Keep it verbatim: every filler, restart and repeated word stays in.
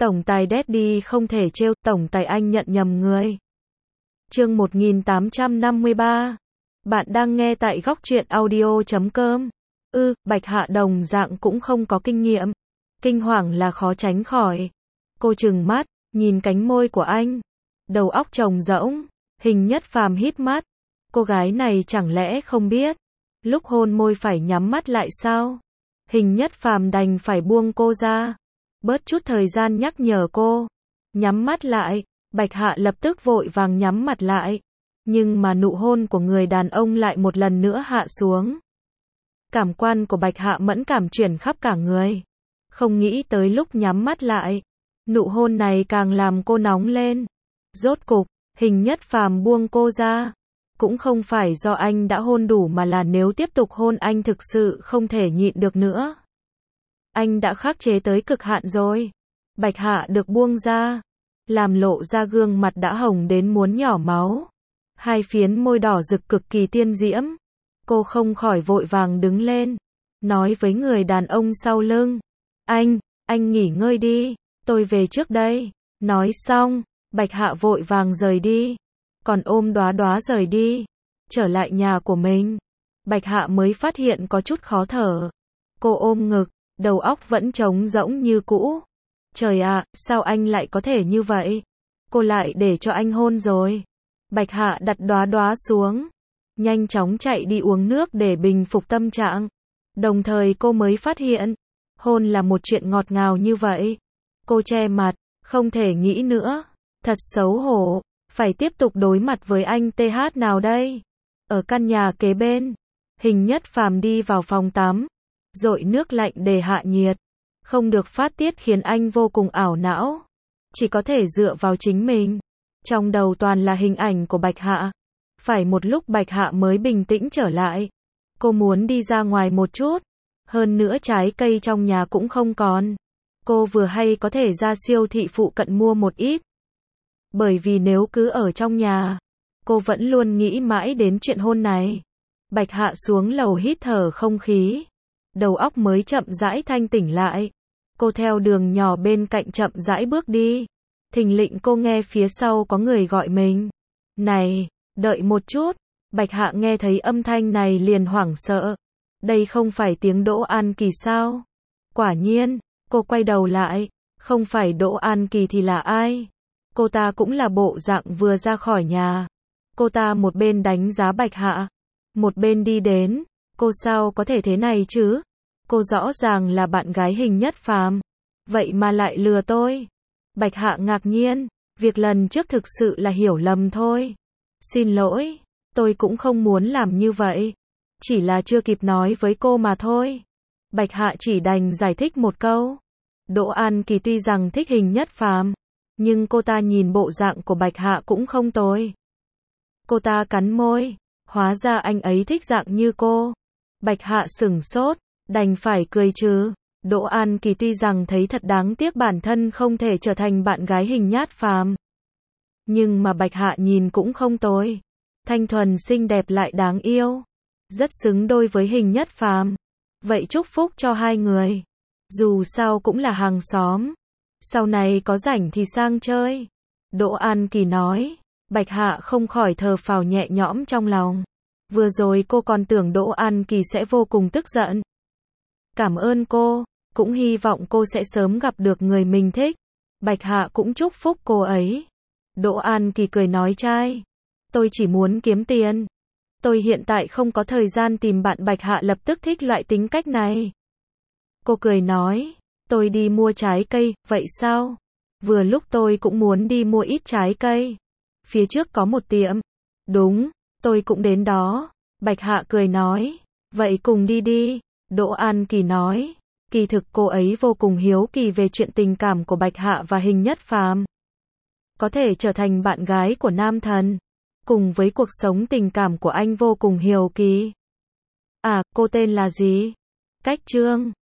Tổng tài Daddy không thể trêu, tổng tài anh nhận nhầm người. Chương một nghìn tám trăm năm mươi ba. Bạn đang nghe tại góc truyện audio chấm com. Ư, Bạch Hạ đồng dạng cũng không có kinh nghiệm. Kinh hoàng là khó tránh khỏi. Cô trừng mắt, nhìn cánh môi của anh. Đầu óc trống rỗng. Hình Nhất Phàm híp mắt. Cô gái này chẳng lẽ không biết. Lúc hôn môi phải nhắm mắt lại sao? Hình Nhất Phàm đành phải buông cô ra. Bớt chút thời gian nhắc nhở cô. Nhắm mắt lại. Bạch Hạ lập tức vội vàng nhắm mặt lại. Nhưng mà nụ hôn của người đàn ông lại một lần nữa hạ xuống. Cảm quan của Bạch Hạ mẫn cảm chuyển khắp cả người. Không nghĩ tới lúc nhắm mắt lại. Nụ hôn này càng làm cô nóng lên. Rốt cục, Hình Nhất Phàm buông cô ra. Cũng không phải do anh đã hôn đủ mà là nếu tiếp tục hôn anh thực sự không thể nhịn được nữa. Anh đã khắc chế tới cực hạn rồi. Bạch Hạ được buông ra. Làm lộ ra gương mặt đã hồng đến muốn nhỏ máu. Hai phiến môi đỏ rực cực kỳ tiên diễm. Cô không khỏi vội vàng đứng lên. Nói với người đàn ông sau lưng. Anh, anh nghỉ ngơi đi. Tôi về trước đây. Nói xong, Bạch Hạ vội vàng rời đi. Còn ôm Đóa Đóa rời đi. Trở lại nhà của mình. Bạch Hạ mới phát hiện có chút khó thở. Cô ôm ngực, đầu óc vẫn trống rỗng như cũ. Trời ạ, sao anh lại có thể như vậy? Cô lại để cho anh hôn rồi. Bạch Hạ đặt Đóa Đóa xuống. Nhanh chóng chạy đi uống nước để bình phục tâm trạng. Đồng thời cô mới phát hiện. Hôn là một chuyện ngọt ngào như vậy. Cô che mặt, không thể nghĩ nữa. Thật xấu hổ. Phải tiếp tục đối mặt với anh tê hát nào đây? Ở căn nhà kế bên. Hình Nhất Phàm đi vào phòng tắm. Dội nước lạnh để hạ nhiệt. Không được phát tiết khiến anh vô cùng ảo não. Chỉ có thể dựa vào chính mình. Trong đầu toàn là hình ảnh của Bạch Hạ. Phải một lúc Bạch Hạ mới bình tĩnh trở lại. Cô muốn đi ra ngoài một chút. Hơn nữa trái cây trong nhà cũng không còn. Cô vừa hay có thể ra siêu thị phụ cận mua một ít. Bởi vì nếu cứ ở trong nhà, cô vẫn luôn nghĩ mãi đến chuyện hôn này. Bạch Hạ xuống lầu hít thở không khí. Đầu óc mới chậm rãi thanh tỉnh lại. Cô theo đường nhỏ bên cạnh chậm rãi bước đi. Thình lình cô nghe phía sau có người gọi mình. Này, đợi một chút. Bạch Hạ nghe thấy âm thanh này liền hoảng sợ. Đây không phải tiếng Đỗ An Kỳ sao? Quả nhiên, cô quay đầu lại. Không phải Đỗ An Kỳ thì là ai? Cô ta cũng là bộ dạng vừa ra khỏi nhà. Cô ta một bên đánh giá Bạch Hạ. Một bên đi đến. Cô sao có thể thế này chứ? Cô rõ ràng là bạn gái Hình Nhất Phàm. Vậy mà lại lừa tôi. Bạch Hạ ngạc nhiên. Việc lần trước thực sự là hiểu lầm thôi. Xin lỗi. Tôi cũng không muốn làm như vậy. Chỉ là chưa kịp nói với cô mà thôi. Bạch Hạ chỉ đành giải thích một câu. Đỗ An Kỳ tuy rằng thích Hình Nhất Phàm. Nhưng cô ta nhìn bộ dạng của Bạch Hạ cũng không tồi. Cô ta cắn môi. Hóa ra anh ấy thích dạng như cô. Bạch Hạ sửng sốt. Đành phải cười chứ. Đỗ An Kỳ tuy rằng thấy thật đáng tiếc bản thân không thể trở thành bạn gái Hình Nhất Phàm. Nhưng mà Bạch Hạ nhìn cũng không tồi. Thanh thuần xinh đẹp lại đáng yêu. Rất xứng đôi với Hình Nhất Phàm. Vậy chúc phúc cho hai người. Dù sao cũng là hàng xóm. Sau này có rảnh thì sang chơi. Đỗ An Kỳ nói. Bạch Hạ không khỏi thở phào nhẹ nhõm trong lòng. Vừa rồi cô còn tưởng Đỗ An Kỳ sẽ vô cùng tức giận. Cảm ơn cô. Cũng hy vọng cô sẽ sớm gặp được người mình thích. Bạch Hạ cũng chúc phúc cô ấy. Đỗ An Kỳ cười nói trai. Tôi chỉ muốn kiếm tiền. Tôi hiện tại không có thời gian tìm bạn. Bạch Hạ lập tức thích loại tính cách này. Cô cười nói. Tôi đi mua trái cây, vậy sao? Vừa lúc tôi cũng muốn đi mua ít trái cây. Phía trước có một tiệm. Đúng, tôi cũng đến đó. Bạch Hạ cười nói. Vậy cùng đi đi. Đỗ An Kỳ nói. Kỳ thực cô ấy vô cùng hiếu kỳ về chuyện tình cảm của Bạch Hạ và Hình Nhất Phàm. Có thể trở thành bạn gái của nam thần. Cùng với cuộc sống tình cảm của anh vô cùng hiếu kỳ. À, cô tên là gì? Cách Trương.